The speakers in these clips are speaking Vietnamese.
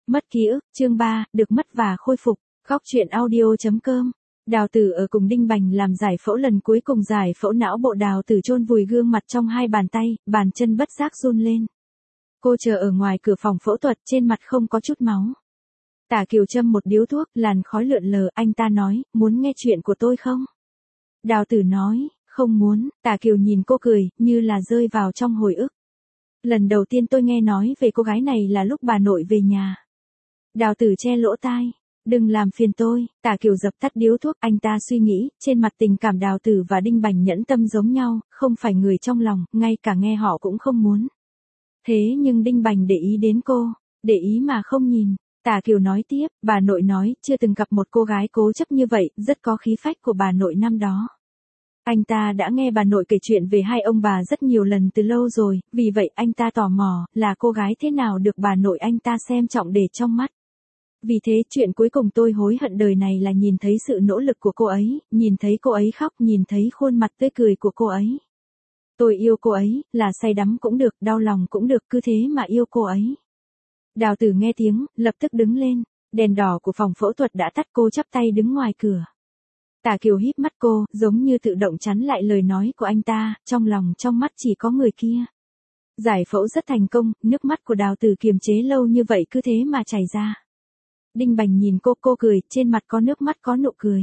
Mất ký ức, chương 3, được mất và khôi phục. Góc truyện audio.com. Đào Tử ở cùng Đinh Bành làm giải phẫu lần cuối cùng giải phẫu não bộ. Đào Tử chôn vùi gương mặt trong hai bàn tay, bàn chân bất giác run lên. Cô chờ ở ngoài cửa phòng phẫu thuật, trên mặt không có chút máu. Tả Kiều châm một điếu thuốc, làn khói lượn lờ. Anh ta nói, muốn nghe chuyện của tôi không? Đào Tử nói, không muốn. Tả Kiều nhìn cô cười, như là rơi vào trong hồi ức. Lần đầu tiên tôi nghe nói về cô gái này là lúc bà nội về nhà. Đào Tử che lỗ tai. Đừng làm phiền tôi. Tả Kiều dập tắt điếu thuốc. Anh ta suy nghĩ, trên mặt tình cảm Đào Tử và Đinh Bành nhẫn tâm giống nhau, không phải người trong lòng, ngay cả nghe họ cũng không muốn. Thế nhưng Đinh Bành để ý đến cô, để ý mà không nhìn. Tả Kiều nói tiếp, bà nội nói, chưa từng gặp một cô gái cố chấp như vậy, rất có khí phách của bà nội năm đó. Anh ta đã nghe bà nội kể chuyện về hai ông bà rất nhiều lần từ lâu rồi, vì vậy anh ta tò mò, là cô gái thế nào được bà nội anh ta xem trọng để trong mắt. Vì thế chuyện cuối cùng tôi hối hận đời này là nhìn thấy sự nỗ lực của cô ấy, nhìn thấy cô ấy khóc, nhìn thấy khuôn mặt tươi cười của cô ấy. Tôi yêu cô ấy, là say đắm cũng được, đau lòng cũng được, cứ thế mà yêu cô ấy. Đào Tử nghe tiếng, lập tức đứng lên, đèn đỏ của phòng phẫu thuật đã tắt, cô chắp tay đứng ngoài cửa. Tả Kiều híp mắt cô, giống như tự động chắn lại lời nói của anh ta, trong lòng trong mắt chỉ có người kia. Giải phẫu rất thành công, nước mắt của Đào Tử kiềm chế lâu như vậy cứ thế mà chảy ra. Đinh Bành nhìn cô cười, trên mặt có nước mắt có nụ cười.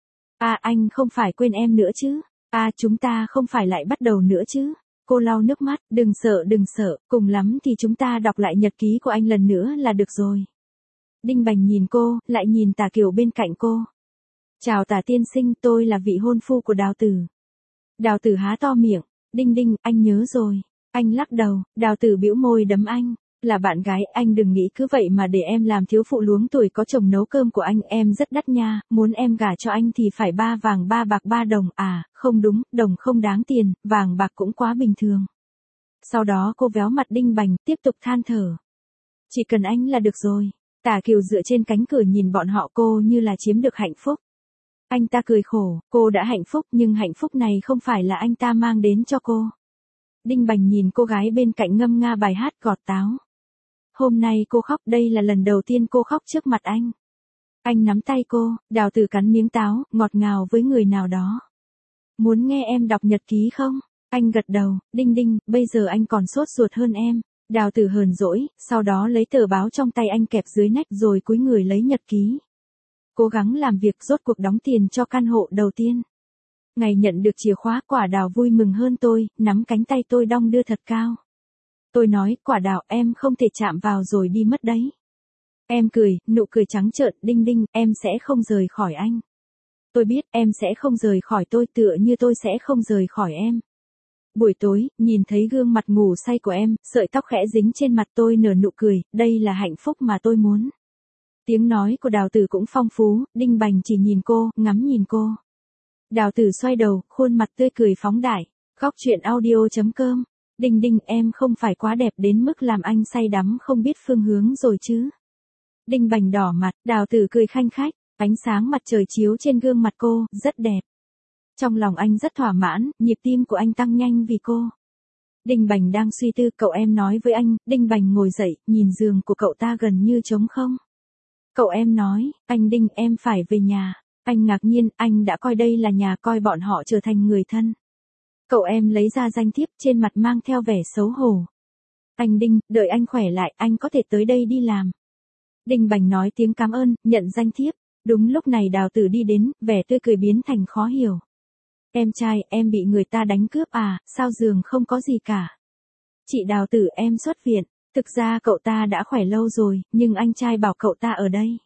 Anh không phải quên em nữa chứ? Chúng ta không phải lại bắt đầu nữa chứ? Cô lau nước mắt, đừng sợ, cùng lắm thì chúng ta đọc lại nhật ký của anh lần nữa là được rồi. Đinh Bành nhìn cô, lại nhìn Tả Kiều bên cạnh cô. Chào Tả tiên sinh, tôi là vị hôn phu của Đào Tử. Đào Tử há to miệng, Đinh, anh nhớ rồi. Anh lắc đầu, Đào Tử bĩu môi đấm anh. Là bạn gái, anh đừng nghĩ cứ vậy mà để em làm thiếu phụ luống tuổi có chồng nấu cơm của anh, em rất đắt nha, muốn em gả cho anh thì phải 3 vàng 3 bạc 3 đồng, không đúng, đồng không đáng tiền, vàng bạc cũng quá bình thường. Sau đó cô véo mặt Đinh Bành, tiếp tục than thở. Chỉ cần anh là được rồi. Tả Kiều dựa trên cánh cửa nhìn bọn họ, cô như là chiếm được hạnh phúc. Anh ta cười khổ, cô đã hạnh phúc nhưng hạnh phúc này không phải là anh ta mang đến cho cô. Đinh Bành nhìn cô gái bên cạnh ngâm nga bài hát gọt táo. Hôm nay cô khóc, đây là lần đầu tiên cô khóc trước mặt anh. Anh nắm tay cô, Đào Tử cắn miếng táo, ngọt ngào với người nào đó. Muốn nghe em đọc nhật ký không? Anh gật đầu, Đinh, bây giờ anh còn sốt ruột hơn em. Đào Tử hờn dỗi, sau đó lấy tờ báo trong tay anh kẹp dưới nách rồi cúi người lấy nhật ký. Cố gắng làm việc, rốt cuộc đóng tiền cho căn hộ đầu tiên. Ngày nhận được chìa khóa, Quả Đào vui mừng hơn tôi, nắm cánh tay tôi đong đưa thật cao. Tôi nói, Quả Đào, em không thể chạm vào rồi đi mất đấy. Em cười, nụ cười trắng trợn, Đinh, em sẽ không rời khỏi anh. Tôi biết, em sẽ không rời khỏi tôi, tựa như tôi sẽ không rời khỏi em. Buổi tối, nhìn thấy gương mặt ngủ say của em, sợi tóc khẽ dính trên mặt, tôi nở nụ cười, đây là hạnh phúc mà tôi muốn. Tiếng nói của Đào Tử cũng phong phú, Đinh Bành chỉ nhìn cô, ngắm nhìn cô. Đào Tử xoay đầu, khuôn mặt tươi cười phóng đại. Góc truyện audio.com. Đinh, em không phải quá đẹp đến mức làm anh say đắm không biết phương hướng rồi chứ? Đinh Bành đỏ mặt, Đào Tử cười khanh khách, ánh sáng mặt trời chiếu trên gương mặt cô, rất đẹp. Trong lòng anh rất thỏa mãn, nhịp tim của anh tăng nhanh vì cô. Đinh Bành đang suy tư, cậu em nói với anh. Đinh Bành ngồi dậy, nhìn giường của cậu ta gần như trống không. Cậu em nói, anh Đinh, em phải về nhà. Anh ngạc nhiên, anh đã coi đây là nhà, coi bọn họ trở thành người thân. Cậu em lấy ra danh thiếp, trên mặt mang theo vẻ xấu hổ. Anh Đinh, đợi anh khỏe lại, anh có thể tới đây đi làm. Đinh Bành nói tiếng cảm ơn, nhận danh thiếp. Đúng lúc này Đào Tử đi đến, vẻ tươi cười biến thành khó hiểu. Em trai, em bị người ta đánh cướp sao giường không có gì cả. Chị Đào Tử, em xuất viện. Thực ra cậu ta đã khỏe lâu rồi, nhưng anh trai bảo cậu ta ở đây.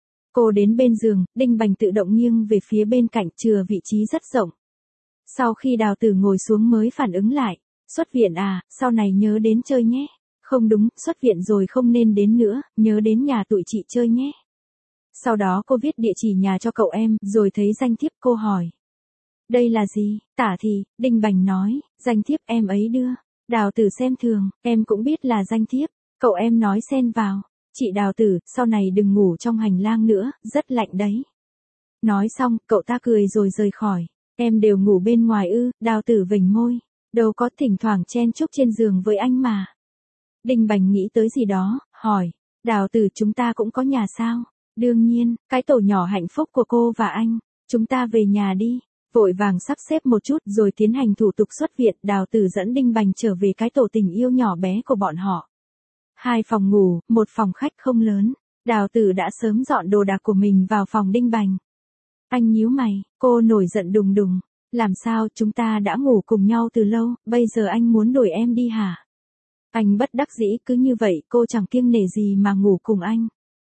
Cô đến bên giường, Đinh Bành tự động nghiêng về phía bên cạnh, chừa vị trí rất rộng. Sau khi Đào Tử ngồi xuống mới phản ứng lại. Xuất viện sau này nhớ đến chơi nhé. Không đúng, xuất viện rồi không nên đến nữa, nhớ đến nhà tụi chị chơi nhé. Sau đó cô viết địa chỉ nhà cho cậu em, rồi thấy danh thiếp, cô hỏi. Đây là gì? Tả thì, Đinh Bành nói, danh thiếp em ấy đưa. Đào Tử xem thường, em cũng biết là danh thiếp. Cậu em nói xen vào. Chị Đào Tử, sau này đừng ngủ trong hành lang nữa, rất lạnh đấy. Nói xong, cậu ta cười rồi rời khỏi. Em đều ngủ bên ngoài ư? Đào Tử vểnh môi. Đâu có, thỉnh thoảng chen chúc trên giường với anh mà. Đinh Bành nghĩ tới gì đó, hỏi. Đào tử, chúng ta cũng có nhà sao? Đương nhiên, cái tổ nhỏ hạnh phúc của cô và anh. Chúng ta về nhà đi. Vội vàng sắp xếp một chút rồi tiến hành thủ tục xuất viện. Đào tử dẫn Đinh Bành trở về cái tổ tình yêu nhỏ bé của bọn họ. 2 phòng ngủ, 1 phòng khách không lớn. Đào tử đã sớm dọn đồ đạc của mình vào phòng Đinh Bành. Anh nhíu mày, cô nổi giận đùng đùng. Làm sao, chúng ta đã ngủ cùng nhau từ lâu, bây giờ anh muốn đuổi em đi hả? Anh bất đắc dĩ, cứ như vậy cô chẳng kiêng nể gì mà ngủ cùng anh.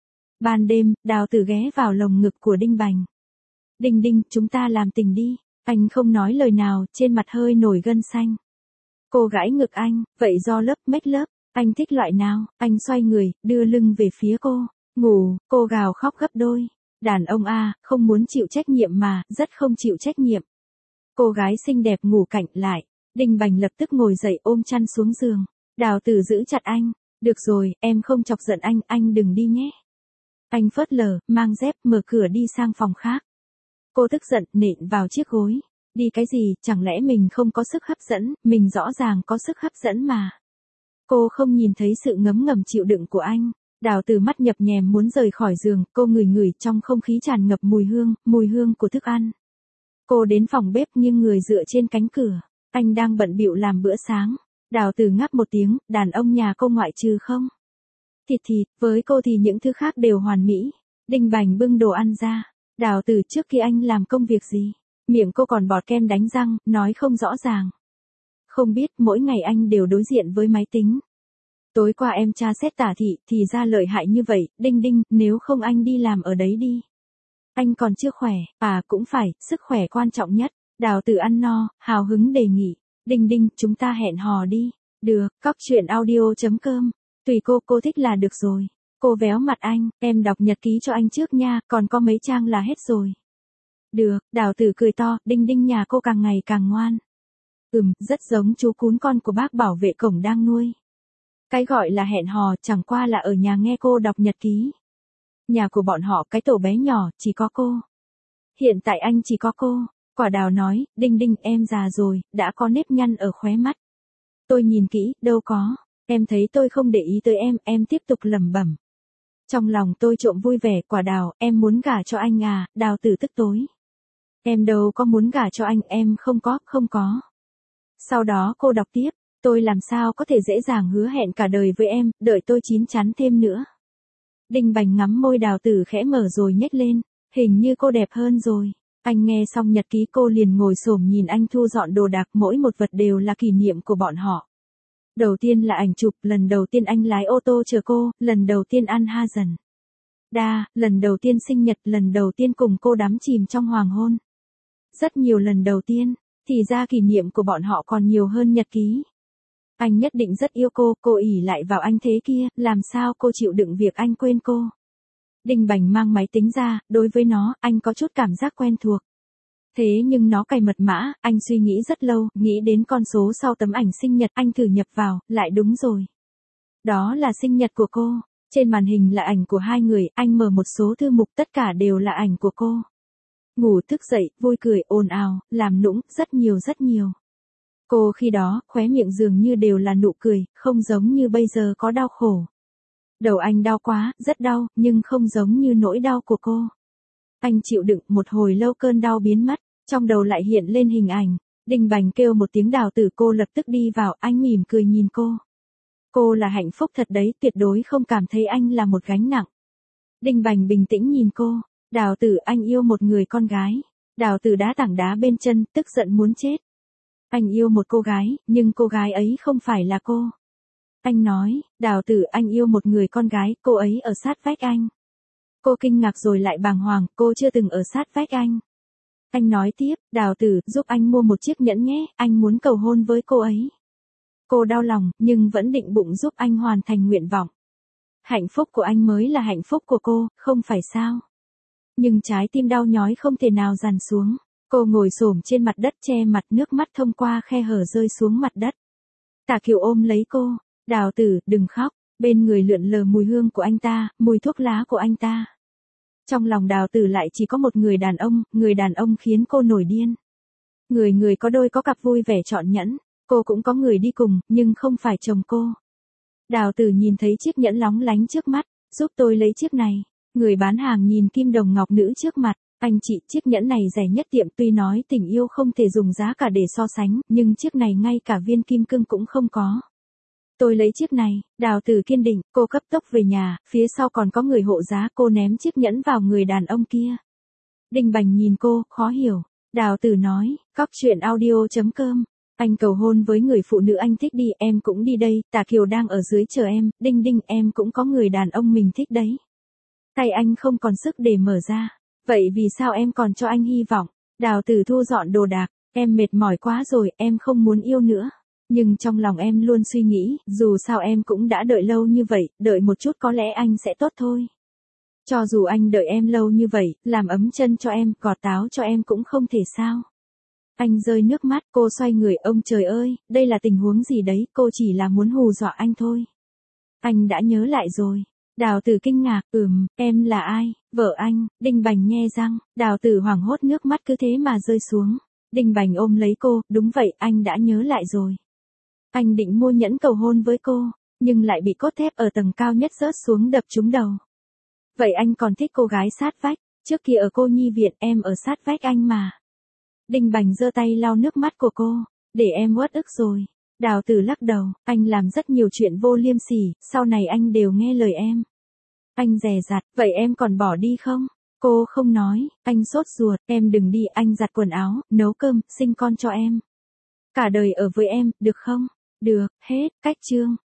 Ban đêm, Đào tử ghé vào lồng ngực của Đinh Bành. Đinh Đinh, chúng ta làm tình đi. Anh không nói lời nào, trên mặt hơi nổi gân xanh. Cô gãi ngực anh, vậy do lớp make lớp, anh thích loại nào? Anh xoay người, đưa lưng về phía cô. Ngủ, cô gào khóc gấp đôi. Đàn ông a, không muốn chịu trách nhiệm mà, rất không chịu trách nhiệm. Cô gái xinh đẹp ngủ cạnh lại. Đinh Bành lập tức ngồi dậy ôm chăn xuống giường. Đào tử giữ chặt anh. Được rồi, em không chọc giận anh đừng đi nhé. Anh phớt lờ, mang dép, mở cửa đi sang phòng khác. Cô tức giận, nện vào chiếc gối. Đi cái gì, chẳng lẽ mình không có sức hấp dẫn, mình rõ ràng có sức hấp dẫn mà. Cô không nhìn thấy sự ngấm ngầm chịu đựng của anh. Đào tử mắt nhập nhèm muốn rời khỏi giường, cô ngửi ngửi trong không khí tràn ngập mùi hương của thức ăn. Cô đến phòng bếp nghiêng người dựa trên cánh cửa. Anh đang bận bịu làm bữa sáng. Đào tử ngáp một tiếng, đàn ông nhà cô ngoại trừ không? Thịt, với cô thì những thứ khác đều hoàn mỹ. Đinh Bành bưng đồ ăn ra. Đào tử, trước khi anh làm công việc gì? Miệng cô còn bọt kem đánh răng, nói không rõ ràng. Không biết, mỗi ngày anh đều đối diện với máy tính. Tối qua em tra xét tả thị, thì ra lợi hại như vậy. Đinh Đinh, nếu không anh đi làm ở đấy đi. Anh còn chưa khỏe, cũng phải, sức khỏe quan trọng nhất. Đào tử ăn no, hào hứng đề nghị. Đinh Đinh, chúng ta hẹn hò đi. Được, cóc truyện audio.com. Tùy cô thích là được rồi. Cô véo mặt anh, em đọc nhật ký cho anh trước nha, còn có mấy trang là hết rồi. Được, Đào tử cười to, Đinh Đinh nhà cô càng ngày càng ngoan. Rất giống chú cún con của bác bảo vệ cổng đang nuôi. Cái gọi là hẹn hò chẳng qua là ở nhà nghe cô đọc nhật ký. Nhà của bọn họ cái tổ bé nhỏ, chỉ có cô. Hiện tại anh chỉ có cô. Quả Đào nói, Đinh Đinh em già rồi, đã có nếp nhăn ở khóe mắt. Tôi nhìn kỹ, đâu có. Em thấy tôi không để ý tới em tiếp tục lẩm bẩm. Trong lòng tôi trộm vui vẻ, Quả Đào, em muốn gả cho anh à? Đào tử tức tối. Em đâu có muốn gả cho anh, em không có. Sau đó cô đọc tiếp, tôi làm sao có thể dễ dàng hứa hẹn cả đời với em, đợi tôi chín chắn thêm nữa. Đinh Bành ngắm môi Đào tử khẽ mở rồi nhếch lên, hình như cô đẹp hơn rồi. Anh nghe xong nhật ký cô liền ngồi xổm nhìn anh thu dọn đồ đạc, mỗi một vật đều là kỷ niệm của bọn họ. Đầu tiên là ảnh chụp, lần đầu tiên anh lái ô tô chờ cô, lần đầu tiên ăn ha dần. Lần đầu tiên sinh nhật, lần đầu tiên cùng cô đắm chìm trong hoàng hôn. Rất nhiều lần đầu tiên, thì ra kỷ niệm của bọn họ còn nhiều hơn nhật ký. Anh nhất định rất yêu cô ỷ lại vào anh thế kia, làm sao cô chịu đựng việc anh quên cô. Đinh Bành mang máy tính ra, đối với nó, anh có chút cảm giác quen thuộc. Thế nhưng nó cài mật mã, anh suy nghĩ rất lâu, nghĩ đến con số sau tấm ảnh sinh nhật, anh thử nhập vào, lại đúng rồi. Đó là sinh nhật của cô, trên màn hình là ảnh của hai người, anh mở một số thư mục, tất cả đều là ảnh của cô. Ngủ thức dậy, vui cười, ồn ào, làm nũng, rất nhiều. Cô khi đó, khóe miệng dường như đều là nụ cười, không giống như bây giờ có đau khổ. Đầu anh đau quá, rất đau, nhưng không giống như nỗi đau của cô. Anh chịu đựng một hồi lâu cơn đau biến mất, trong đầu lại hiện lên hình ảnh. Đinh Bành kêu một tiếng Đào tử, cô lập tức đi vào, anh mỉm cười nhìn cô. Cô là hạnh phúc thật đấy, tuyệt đối không cảm thấy anh là một gánh nặng. Đinh Bành bình tĩnh nhìn cô. Đào tử, anh yêu một người con gái. Đào tử đá tảng đá bên chân, tức giận muốn chết. Anh yêu một cô gái, nhưng cô gái ấy không phải là cô. Anh nói, Đào tử, anh yêu một người con gái, cô ấy ở sát vách anh. Cô kinh ngạc rồi lại bàng hoàng, cô chưa từng ở sát vách anh. Anh nói tiếp, Đào tử, giúp anh mua một chiếc nhẫn nhé, anh muốn cầu hôn với cô ấy. Cô đau lòng, nhưng vẫn định bụng giúp anh hoàn thành nguyện vọng. Hạnh phúc của anh mới là hạnh phúc của cô, không phải sao? Nhưng trái tim đau nhói không thể nào dằn xuống. Cô ngồi xổm trên mặt đất che mặt, nước mắt thông qua khe hở rơi xuống mặt đất. Tả Kiều ôm lấy cô, Đào tử, đừng khóc, bên người lượn lờ mùi hương của anh ta, mùi thuốc lá của anh ta. Trong lòng Đào tử lại chỉ có một người đàn ông khiến cô nổi điên. Người có đôi có cặp vui vẻ trọn nhẫn, cô cũng có người đi cùng, nhưng không phải chồng cô. Đào tử nhìn thấy chiếc nhẫn lóng lánh trước mắt, Giúp tôi lấy chiếc này. Người bán hàng nhìn kim đồng ngọc nữ trước mặt. Anh chị, chiếc nhẫn này rẻ nhất tiệm, tuy nói tình yêu không thể dùng giá cả để so sánh, nhưng chiếc này ngay cả viên kim cương cũng không có. Tôi lấy chiếc này. Đào Tử kiên định, cô cấp tốc về nhà, phía sau còn có người hộ giá, cô ném chiếc nhẫn vào người đàn ông kia. Đinh Bành nhìn cô, khó hiểu. Đào Tử nói, cóc truyện audio.com. Anh cầu hôn với người phụ nữ anh thích đi, em cũng đi đây, Tả Kiều đang ở dưới chờ em, Đinh Đinh em cũng có người đàn ông mình thích đấy. Tay anh không còn sức để mở ra. Vậy vì sao em còn cho anh hy vọng? Đào Tử thu dọn đồ đạc, em mệt mỏi quá rồi, em không muốn yêu nữa. Nhưng trong lòng em luôn suy nghĩ, dù sao em cũng đã đợi lâu như vậy, đợi một chút có lẽ anh sẽ tốt thôi. Cho dù anh đợi em lâu như vậy, làm ấm chân cho em, gọt táo cho em cũng không thể sao. Anh rơi nước mắt, cô xoay người, ông trời ơi, đây là tình huống gì đấy, cô chỉ là muốn hù dọa anh thôi. Anh đã nhớ lại rồi. Đào Tử kinh ngạc, em là ai, vợ anh, Đinh Bành nhe răng, Đào Tử hoảng hốt nước mắt cứ thế mà rơi xuống. Đinh Bành ôm lấy cô, đúng vậy, anh đã nhớ lại rồi. Anh định mua nhẫn cầu hôn với cô, nhưng lại bị cốt thép ở tầng cao nhất rớt xuống đập trúng đầu. Vậy anh còn thích cô gái sát vách, trước kia ở cô nhi viện em ở sát vách anh mà. Đinh Bành giơ tay lau nước mắt của cô, để em uất ức rồi. Đào Tử lắc đầu, anh làm rất nhiều chuyện vô liêm sỉ, sau này anh đều nghe lời em. Anh dè dặt, vậy em còn bỏ đi không? Cô không nói, anh sốt ruột, em đừng đi, anh giặt quần áo, nấu cơm, sinh con cho em. Cả đời ở với em, được không? Được, hết, cách chương.